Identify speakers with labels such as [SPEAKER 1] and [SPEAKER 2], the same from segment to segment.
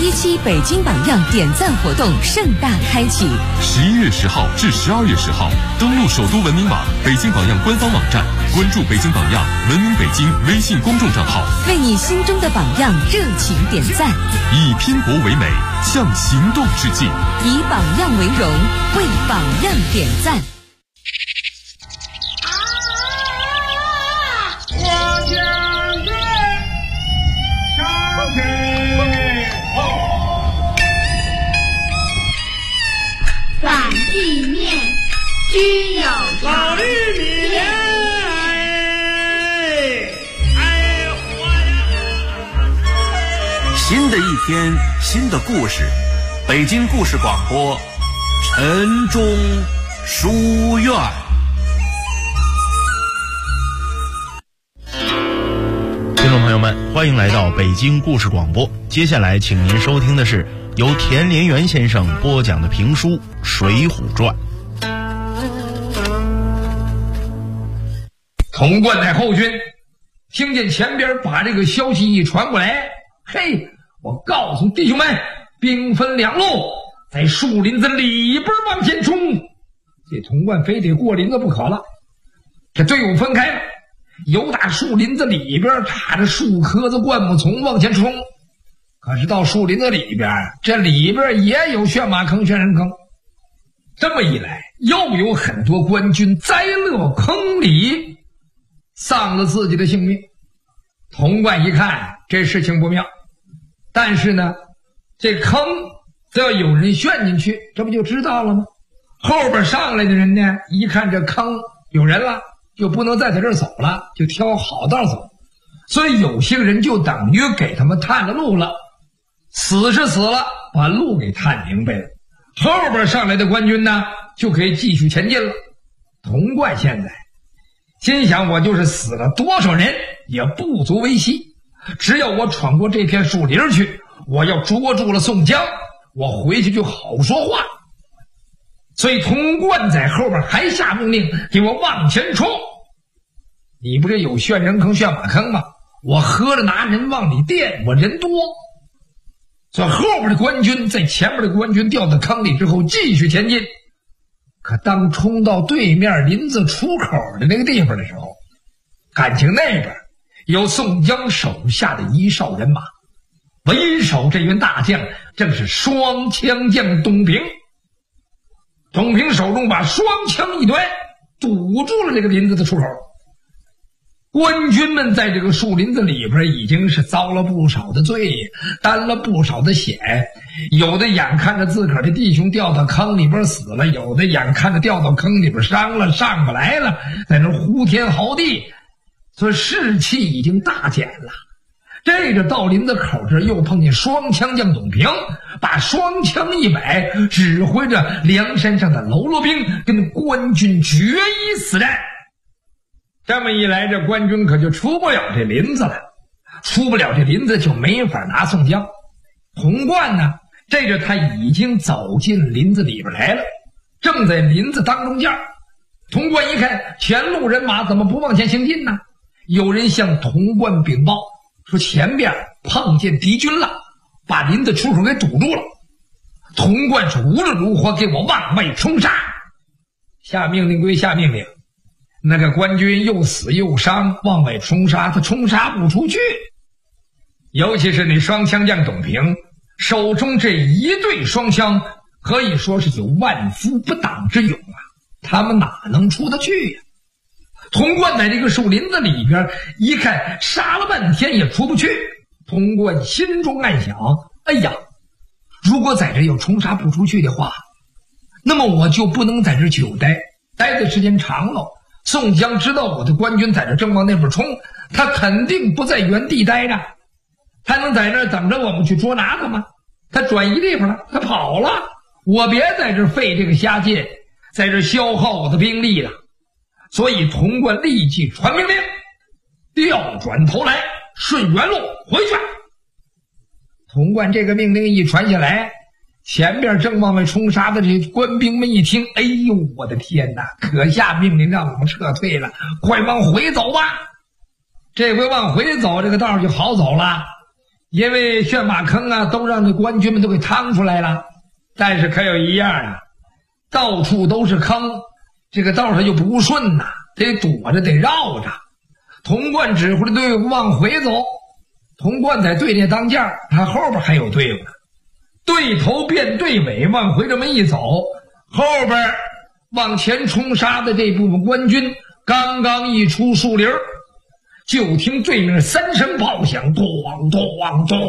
[SPEAKER 1] 7北京榜样点赞活动盛大开启
[SPEAKER 2] ，11月10号至12月10号，登录首都文明网、北京榜样官方网站，关注北京榜样、文明北京微信公众账号，
[SPEAKER 1] 为你心中的榜样热情点赞，
[SPEAKER 2] 以拼搏为美，向行动致敬，
[SPEAKER 1] 以榜样为荣，为榜样点赞。
[SPEAKER 3] 反地面均有
[SPEAKER 4] 老玉米
[SPEAKER 5] 新的一天，新的故事，北京故事广播，晨钟书院。
[SPEAKER 6] 听众朋友们，欢迎来到北京故事广播。接下来，请您收听的是由田连元先生播讲的评书《水浒传》。
[SPEAKER 4] 童贯在后军听见前边把这个消息一传过来，嘿，我告诉弟兄们，兵分两路，在树林子里边往前冲。这童贯非得过林子不可了。这队伍分开了，由打树林子里边插着树棵子灌木丛往前冲。可是到树林子里边，这里边也有旋马坑、旋人坑。这么一来，又有很多官军栽落坑里，丧了自己的性命。童贯一看这事情不妙，但是呢，这坑只要有人陷进去，这不就知道了吗？后边上来的人呢，一看这坑有人了，就不能再在这儿走了，就挑好道走。所以有些人就等于给他们探了路了，死是死了，把路给探明白了。后边上来的官军呢，就可以继续前进了。童贯现在心想，我就是死了多少人也不足为惜，只要我闯过这片树林去，我要捉住了宋江，我回去就好说话。所以童贯在后边还下命令，给我往前冲。你不是有旋人坑、旋马坑吗？我合着拿人往里垫，我人多。所以后边的官军在前面的官军掉到坑里之后继续前进。可当冲到对面林子出口的那个地方的时候，感情那边有宋江手下的一哨人马，为首这员大将正是双枪将董平。董平手中把双枪一端，堵住了这个林子的出口。官军们在这个树林子里边已经是遭了不少的罪，担了不少的险，有的眼看着自个儿的弟兄掉到坑里边死了，有的眼看着掉到坑里边伤了，上不来了，在那呼天嚎地，所以士气已经大减了。这个到林子口这又碰见双枪将董平，把双枪一摆，指挥着梁山上的喽啰兵跟官军决一死战。这么一来，这官军可就出不了这林子了，出不了这林子就没法拿宋江。童贯呢，这个他已经走进林子里边来了，正在林子当中间。童贯一看前路人马怎么不往前行进呢？有人向童贯禀报说前边碰见敌军了，把林子出口给堵住了。童贯说无论如何给我往外冲杀。下命令归下命令，那个官军又死又伤，往外冲杀他冲杀不出去。尤其是那双枪将董平手中这一对双枪，可以说是有万夫不挡之勇啊，他们哪能出得去呀？童贯在这个树林子里边一看，杀了半天也出不去。童贯心中暗想，哎呀，如果在这又冲杀不出去的话，那么我就不能在这久待的时间长了。宋江知道我的官军在这正往那边冲，他肯定不在原地待着，他能在那等着我们去捉拿他吗？他转移地方了，他跑了，我别在这费这个瞎劲，在这消耗我的兵力了。所以童贯立即传命令，调转头来，顺原路回去。童贯这个命令一传下来，前边正往外冲杀的这官兵们一听，哎呦，我的天哪，可下命令让我们撤退了，快往回走吧。这回往回走，这个道就好走了， 因为旋马坑啊都让这官军们都给趟出来了，但是可有一样啊，到处都是坑，这个道上就不顺呐，得躲着得绕着。童贯指挥的队伍往回走，童贯在队列当间，他后边还有队伍呢，队头变队尾往回这么一走，后边往前冲杀的这部分官军刚刚一出树林，就听对面3声炮响，咚咚咚，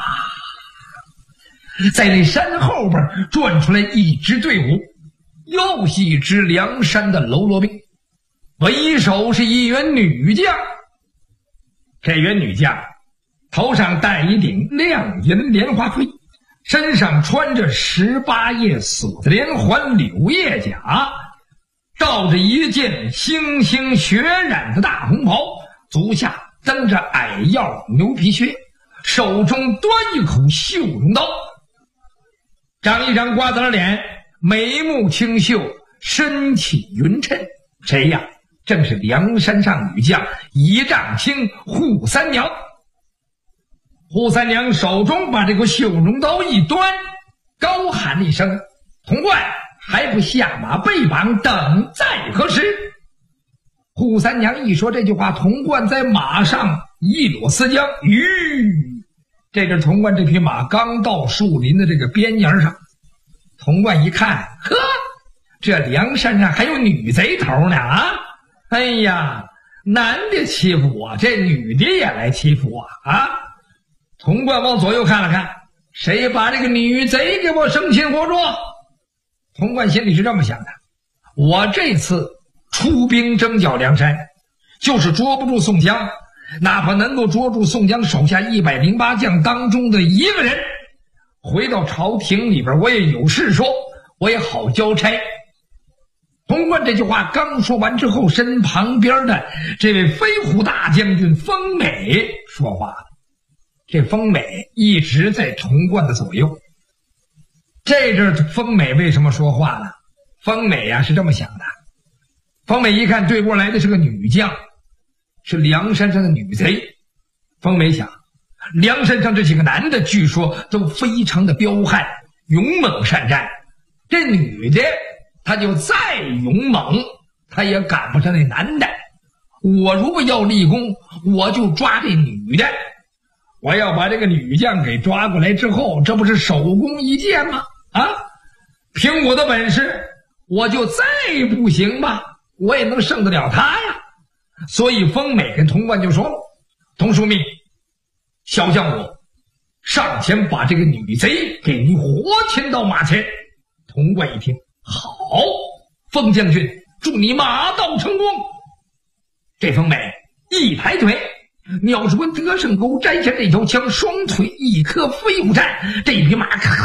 [SPEAKER 4] 在那山后边转出来一支队伍，又是一支梁山的喽啰兵，为首是一员女将。这员女将头上戴一顶亮银莲花盔，身上穿着18叶锁子连环柳叶甲，罩着一件星星血染的大红袍，足下蹬着矮腰牛皮靴，手中端一口绣绒刀，长一张瓜子脸，眉目清秀，身体匀称。谁呀？正是梁山上女将一丈青扈三娘。扈三娘手中把这个绣绒刀一端，高喊一声：“童贯，还不下马背绑，等在何时？”扈三娘一说这句话，童贯在马上一裸丝缰，这个童贯这匹马刚到树林的这个边沿上，童贯一看，呵，这梁山上还有女贼头呢啊！哎呀，男的欺负我，这女的也来欺负我啊！童贯往左右看了看，谁把这个女贼给我生擒活捉？童贯心里是这么想的，我这次出兵征剿梁山，就是捉不住宋江，哪怕能够捉住宋江手下108将当中的一个人，回到朝廷里边我也有事说，我也好交差。童贯这句话刚说完之后，身旁边的这位飞虎大将军风美说话了。这风美一直在童贯的左右。这阵风美为什么说话呢？风美呀是这么想的，风美一看对过来的是个女将，是梁山上的女贼。风美想，梁山上这几个男的据说都非常的彪悍，勇猛善战，这女的她就再勇猛，她也赶不上那男的。我如果要立功，我就抓这女的，我要把这个女将给抓过来之后，这不是手工一剑吗？啊，凭我的本事，我就再不行吧，我也能胜得了她呀。所以风美跟童贯就说了，童枢密，小将我上前把这个女贼给你活擒到马前。童贯一听，好，风将军，祝你马到成功。这风美一抬腿，鸟是关德胜钩摘下这条枪，双腿一颗飞虎战，这匹马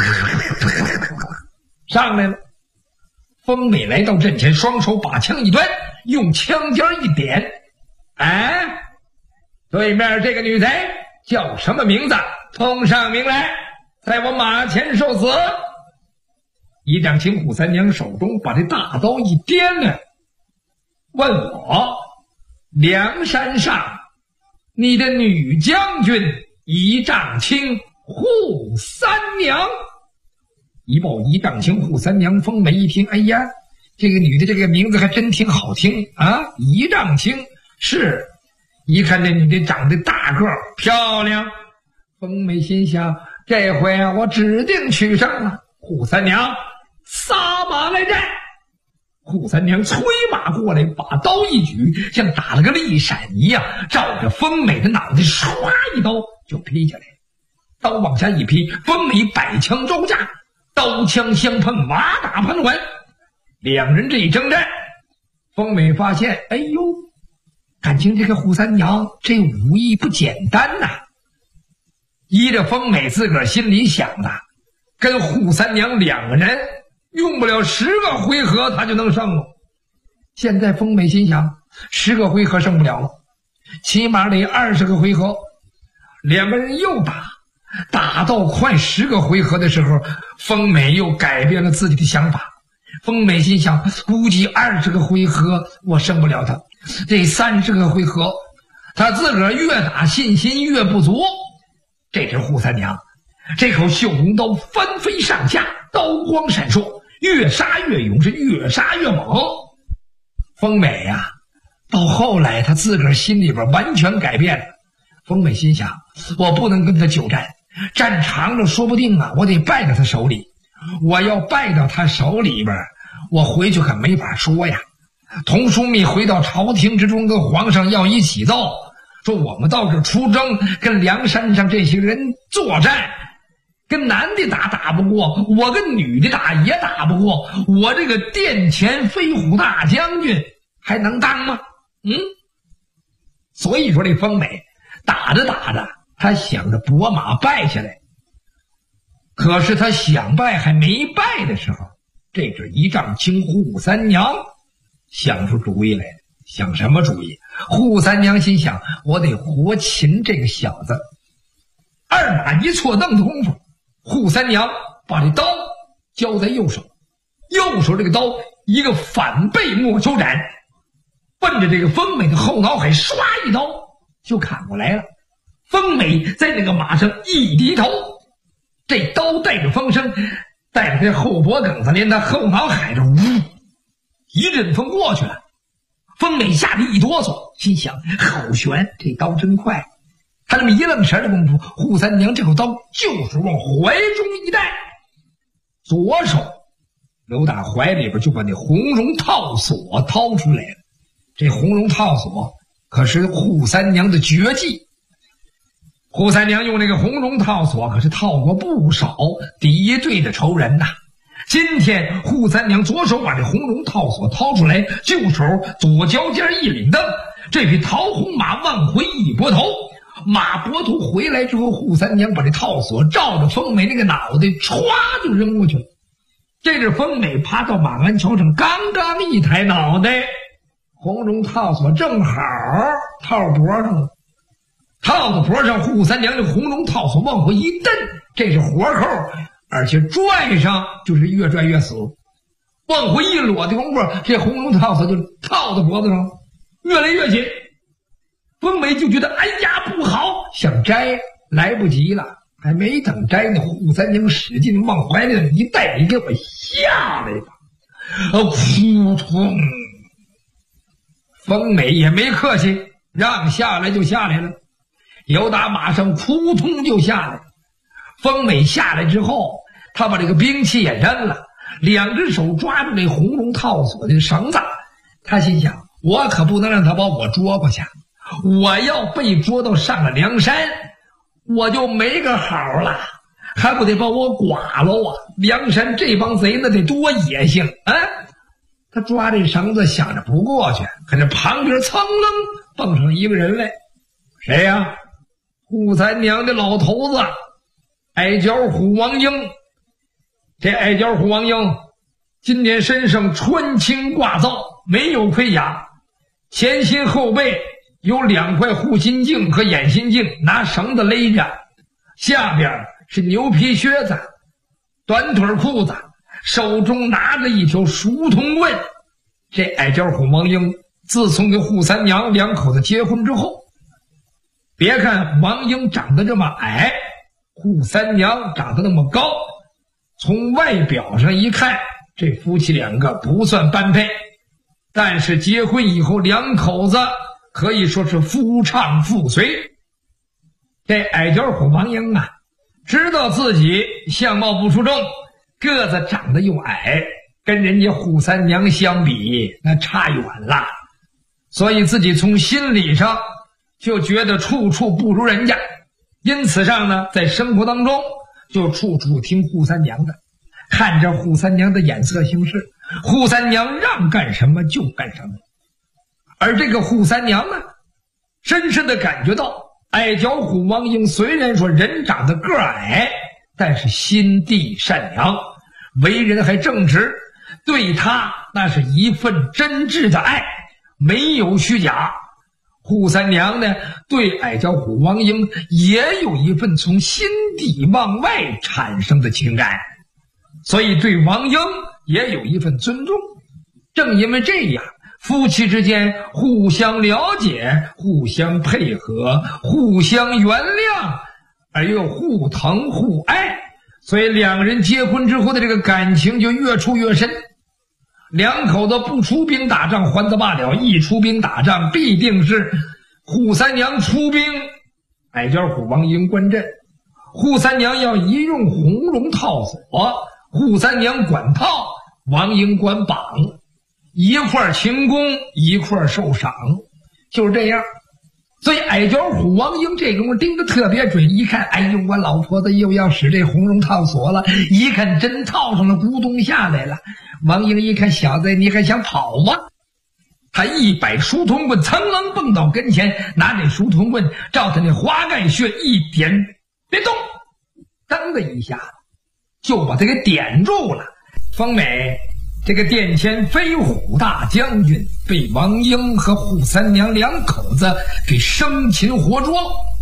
[SPEAKER 4] 上来了。风美来到阵前，双手把枪一端，用枪尖一点，哎，对面这个女贼叫什么名字？通上名来，在我马前受死。一丈青扈三娘手中把这大刀一掂呢，问我梁山上你的女将军一丈青扈三娘。一报一丈青扈三娘，风美一听，哎呀，这个女的这个名字还真挺好听啊！一丈青，是一看这女的长得大个漂亮，风美心想，这回啊我指定取胜了。扈三娘撒马来战。扈三娘催马过来，把刀一举，像打了个利闪一样，照着风美的脑袋唰一刀就劈下来。刀往下一劈，风美摆枪招架，刀枪相碰，马打盘桓。两人这一征战，风美发现，哎呦，感情这个扈三娘这武艺不简单呐。依着风美自个儿心里想的，跟扈三娘两个人用不了10个回合他就能胜了。现在风美心想，10个回合胜不了了，起码得20个回合。两个人又打到快10个回合的时候，风美又改变了自己的想法。风美心想，估计20个回合我胜不了他，这30个回合他自个儿越打信心越不足。 这只扈三娘，这口绣红刀翻飞上下，刀光闪烁，越杀越勇，是越杀越猛。丰美呀，到后来他自个儿心里边完全改变了。丰美心想，我不能跟他久战，战长了说不定啊，我得败到他手里。我要败到他手里边，我回去可没法说呀。童枢密回到朝廷之中，跟皇上要一起奏，说我们到这出征，跟梁山上这些人作战，跟男的打不过，我跟女的打也打不过，我这个殿前飞虎大将军还能当吗？所以说这丰美打着打着，他想着拨马败下来。可是他想败还没败的时候，这只一丈青扈三娘想出主意来了。想什么主意？扈三娘心想，我得活擒这个小子。二马一错蹬的功夫，扈三娘把这刀交在右手，右手这个刀一个反背莫求斩，奔着这个丰美的后脑海唰一刀就砍过来了。丰美在那个马上一低头，这刀带着风声，带着这后脖梗子，连他后脑海这呜一阵风过去了。丰美吓得一哆嗦，心想好悬，这刀真快。他这么一愣神的功夫，扈三娘这口刀就是往怀中一带，左手由打怀里边就把那红绒套索掏出来了。这红绒套索可是扈三娘的绝技，扈三娘用那个红绒套索可是套过不少敌对的仇人呐。今天扈三娘左手把这红绒套索掏出来，右手左脚尖一领蹬，这匹桃红马往回一拨头，马拨头回来之后，扈三娘把这套索照着丰美那个脑袋歘就扔过去了。这是丰美爬到马鞍桥上，刚刚一抬脑袋，红绒套索正好套脖上了，套到脖上，扈三娘这红绒套索往回一蹬，这是活扣，而且拽上就是越拽越死。往回一裸的功夫，这红绒套索就套到脖子上，越来越紧。丰美就觉得哎呀不好，想摘来不及了，还没等摘呢，扈三娘使劲往怀里一带，你给我下来吧！扑通！丰美也没客气，让下来就下来了，由打马上扑通就下来。丰美下来之后，他把这个兵器也扔了，两只手抓住那红绒套索的绳子。他心想，我可不能让他把我捉过去，我要被捉到上了梁山，我就没个好了，还不得把我剐了啊！梁山这帮贼那得多野性啊！他抓这绳子想着不过去，可是旁边噌楞蹦上一个人来。谁呀？扈三娘的老头子矮脚虎王英。这矮脚虎王英今年身上穿青挂皂，没有盔甲，前心后背有2块护心镜和眼心镜拿绳子勒着，下边是牛皮靴子、短腿裤子，手中拿着一条熟铜棍。这矮脚虎王英自从跟扈三娘两口子结婚之后，别看王英长得这么矮，扈三娘长得那么高，从外表上一看，这夫妻两个不算般配，但是结婚以后两口子可以说是夫唱妇随。这矮脚虎王英啊，知道自己相貌不出众，个子长得又矮，跟人家扈三娘相比那差远了，所以自己从心理上就觉得处处不如人家，因此上呢，在生活当中就处处听扈三娘的，看着扈三娘的眼色行事，扈三娘让干什么就干什么。而这个扈三娘呢，深深的感觉到矮脚虎王英虽然说人长得个矮，但是心地善良，为人还正直，对他那是一份真挚的爱，没有虚假。扈三娘呢，对矮脚虎王英也有一份从心底往外产生的情感，所以对王英也有一份尊重。正因为这样，夫妻之间互相了解，互相配合，互相原谅， 而又互疼互爱，所以两人结婚之后的这个感情就越处越深。两口子不出兵打仗还则罢了，一出兵打仗必定是扈三娘出兵，矮脚虎王英观阵。扈三娘要一用红绒套索，扈三娘管套，王英管绑，一块勤功，一块受赏，就是这样。所以矮脚虎王英这功夫盯得特别准，一看，哎呦，我老婆子又要使这红绒套索了，一看真套上了，咕咚下来了。王英一看，小子你还想跑吗？他一摆书童棍，噌楞蹦到跟前，拿这书童棍照他那华盖穴一点，别动，噔的一下就把他给点住了。风美这个殿前飞虎大将军被王英和扈三娘两口子给生擒活捉。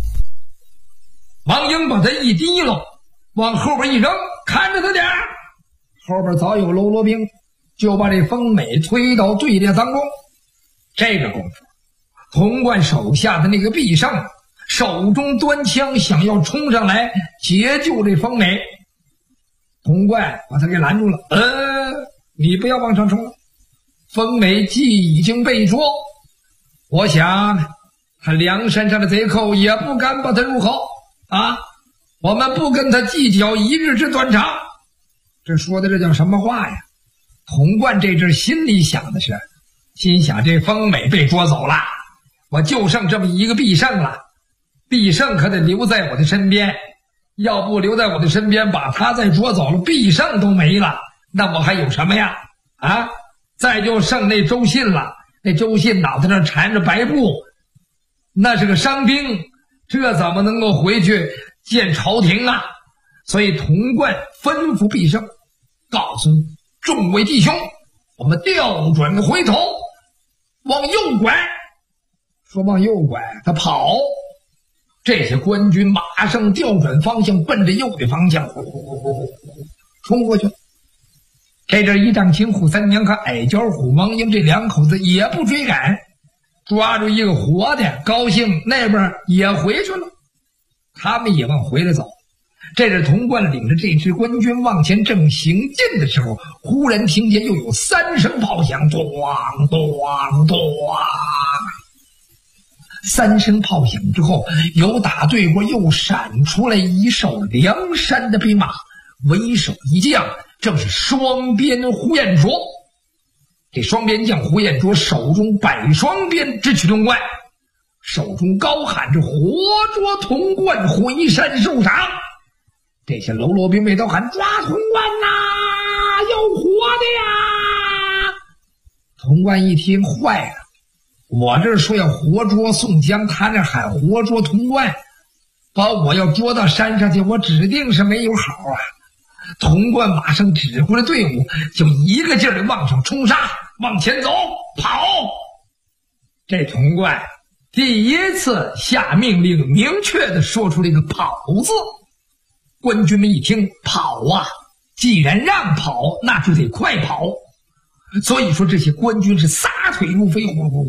[SPEAKER 4] 王英把他一提溜，往后边一扔，看着他点儿，后边早有喽啰兵，就把这风美推到队列当中。这个功夫，童贯手下的那个毕胜手中端枪，想要冲上来解救这风美，童贯把他给拦住了。你不要往上冲了，风美既已经被捉，我想他梁山上的贼寇也不敢把他入口啊，我们不跟他计较一日之短长。这说的这叫什么话呀？童贯这阵心里想的是，心想这风美被捉走了，我就剩这么一个毕胜了，毕胜可得留在我的身边，要不留在我的身边，把他再捉走了，毕胜都没了，那我还有什么呀？啊，再就剩那周信了。那周信脑袋上缠着白布，那是个伤兵，这怎么能够回去见朝廷啊？所以童贯吩咐毕胜，告诉众位弟兄，我们调转回头往右拐。说往右拐，他跑，这些官军马上调转方向，奔着右的方向冲过去。这阵一丈青扈三娘和矮脚虎王英这两口子也不追赶，抓住一个活的，高兴那边也回去了，他们也往回来走。这阵童贯领着这支官军往前正行进的时候，忽然听见又有3声炮响，咚咚咚。3声炮响之后，由打对过又闪出来一哨梁山的兵马，为首一将正是双鞭胡彦卓。这双鞭将胡彦卓手中百双鞭直取童贯，手中高喊着活捉童贯，回山受赏。这些喽啰兵卫都喊抓童贯呐，有活的呀！童贯一听坏了，我这说要活捉宋江，他那喊活捉童贯，把我要捉到山上去，我指定是没有好啊！童贯马上指挥了队伍，就一个劲儿的往上冲杀，往前走，跑。这童贯第一次下命令，明确的说出了一个跑字。官军们一听跑啊，既然让跑，那就得快跑。所以说这些官军是撒腿如飞，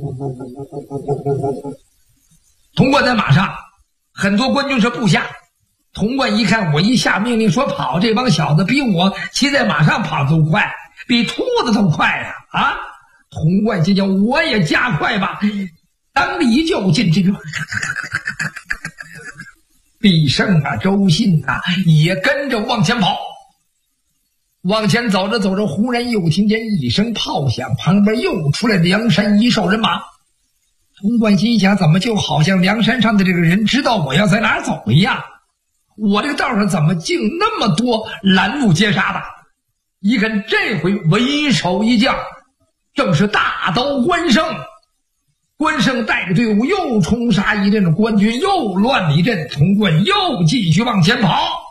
[SPEAKER 4] 童贯在马上，很多官军是部下。童贯一看我一下命令说跑，这帮小子比我骑在马上跑都快，比兔子都快啊！童贯心想我也加快吧，当离就进，这个毕胜啊，周信啊也跟着往前跑。往前走着走着，忽然又听见一声炮响，旁边又出来梁山一哨人马。童贯心想，怎么就好像梁山上的这个人知道我要在哪儿走一样，我这个道上怎么竟那么多拦路截杀的？一看这回为首一将正是大刀关胜。关胜带着队伍又冲杀一阵，官军又乱了一阵，童贯又继续往前跑。